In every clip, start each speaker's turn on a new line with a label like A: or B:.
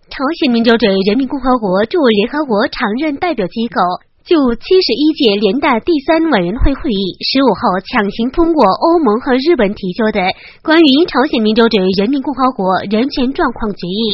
A: 朝鲜民主主义人民共和国驻联合国常任代表机构就71届联大第3委员会会议15号强行通过欧盟和日本提交的关于朝鲜民主主义人民共和国人权状况决议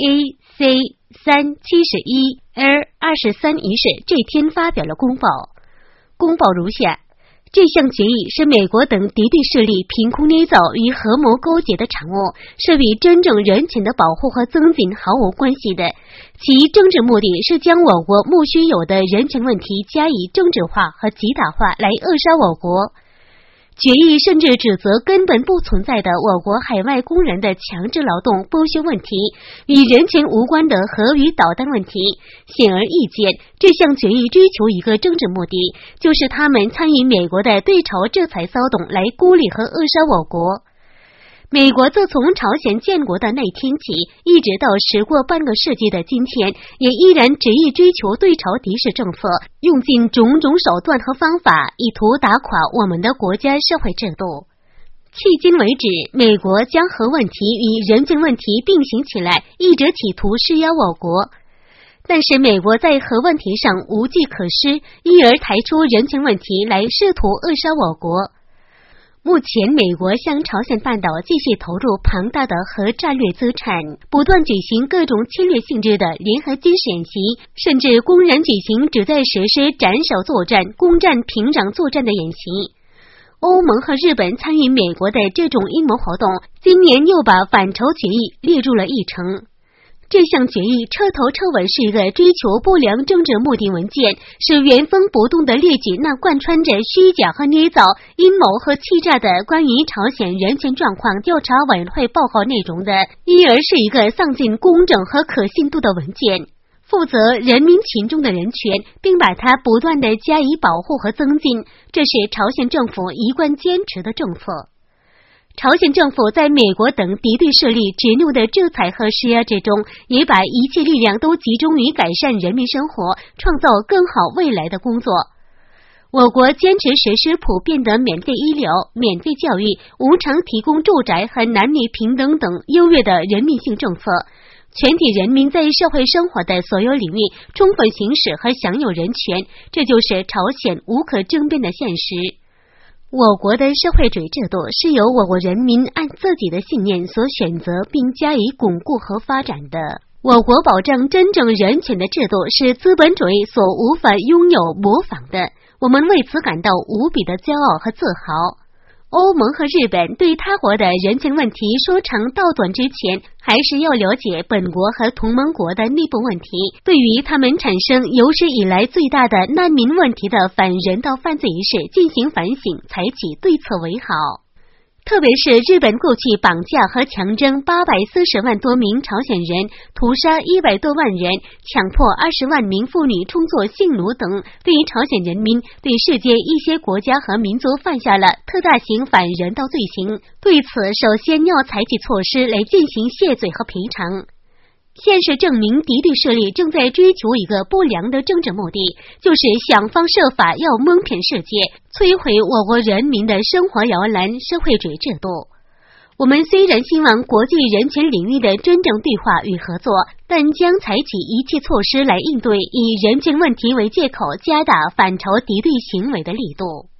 A: AC-371-L23 一事这天发表了公报。公报如下：这项决议是美国等敌对势力凭空捏造与合谋勾结的产物，是与真正人权的保护和增进毫无关系的。其政治目的是将我国莫须有的人权问题加以政治化和极大化来扼杀我国。决议甚至指责根本不存在的我国海外工人的强制劳动剥削问题与人权无关的核与导弹问题。显而易见，这项决议追求一个政治目的，就是他们参与美国的对朝制裁骚动来孤立和扼杀我国。美国自从朝鲜建国的那天起，一直到时过半个世纪的今天，也依然执意追求对朝敌视政策，用尽种种手段和方法，以图打垮我们的国家社会制度。迄今为止，美国将核问题与人权问题并行起来，一直企图施压我国。但是美国在核问题上无计可施，因而抬出人权问题来试图扼杀我国。目前美国向朝鲜半岛继续投入庞大的核战略资产，不断举行各种侵略性质的联合军事演习，甚至公然举行旨在实施斩首作战、攻占平壤作战的演习。欧盟和日本参与美国的这种阴谋活动，今年又把反朝决议列入了议程。这项决议彻头彻尾是一个追求不良政治目的文件，是原封不动地列举那贯穿着虚假和捏造、阴谋和欺诈的关于朝鲜人权状况调查委员会报告内容的，因而是一个丧尽公正和可信度的文件，负责人民群众的人权，并把它不断地加以保护和增进，这是朝鲜政府一贯坚持的政策。朝鲜政府在美国等敌对势力执拗的制裁和施压之中，也把一切力量都集中于改善人民生活、创造更好未来的工作。我国坚持实施普遍的免费医疗、免费教育、无偿提供住宅和男女平等等优越的人民性政策，全体人民在社会生活的所有领域充分行使和享有人权，这就是朝鲜无可争辩的现实。我国的社会主义制度是由我国人民按自己的信念所选择并加以巩固和发展的。我国保障真正人权的制度是资本主义所无法拥有模仿的，我们为此感到无比的骄傲和自豪。欧盟和日本对他国的人权问题说长道短之前，还是要了解本国和同盟国的内部问题，对于他们产生有史以来最大的难民问题的反人道犯罪一事进行反省，采取对策为好。特别是日本过去绑架和强征840万多名朝鲜人，屠杀100多万人，强迫20万名妇女充作性奴等，对于朝鲜人民、对世界一些国家和民族犯下了特大型反人道罪行。对此，首先要采取措施来进行谢罪和赔偿。现实证明，敌对势力正在追求一个不良的政治目的，就是想方设法要蒙骗世界，摧毁我国人民的生活摇篮社会主义制度。我们虽然希望国际人权领域的真正对话与合作，但将采取一切措施来应对以人权问题为借口加大反朝敌对行为的力度。